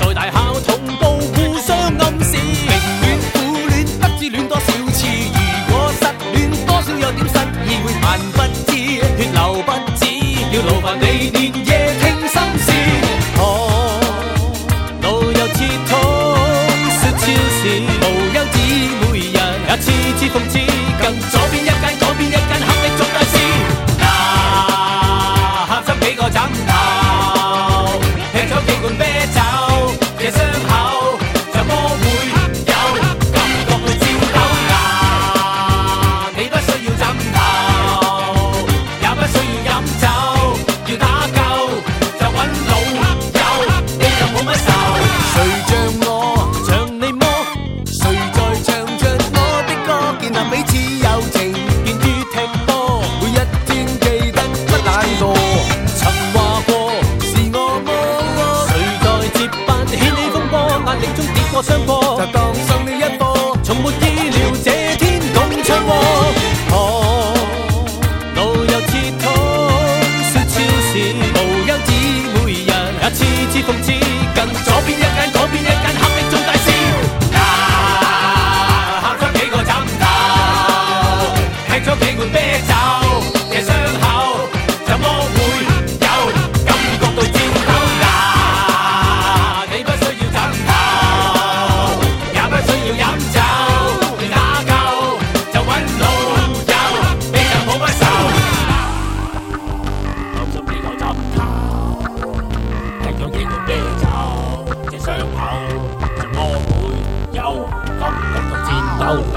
在大校同步互相暗示，明戀苦戀不知戀多少次，如果失戀多少有點失意，會萬不知血流不止，要勞煩你連夜聽心事。路又切通說超市，無休止每日也次次諷刺，近左邊一間左邊一間黑的做大事。合濕幾個枕頭，吃咗幾罐啤酒，這傷口怎麼會有感覺去照抖牙？你不需要枕頭，也不需要飲酒，要打救就揾老友，你就冇乜愁。誰像我像你麼？誰在唱着我的歌，建立彼此友情，見於踢波，每一天記得不懶惰。曾話過是我麼？誰在接班掀起風波，壓力中跌過傷過，就當上了一課，從沒意料這天共唱和。路又切通說超市，無休止每日也次次諷刺，近左邊一間左邊一間黑的做大事。喊出幾個枕頭，吃咗幾罐啤酒，這傷口怎麼會有感覺到照抖牙？你不需要枕頭，也不需要飲酒，你打救就揾老友，你就冇乜愁。喊出幾個枕頭，吃咗幾罐啤酒，這傷口怎麼會有感覺到照抖牙？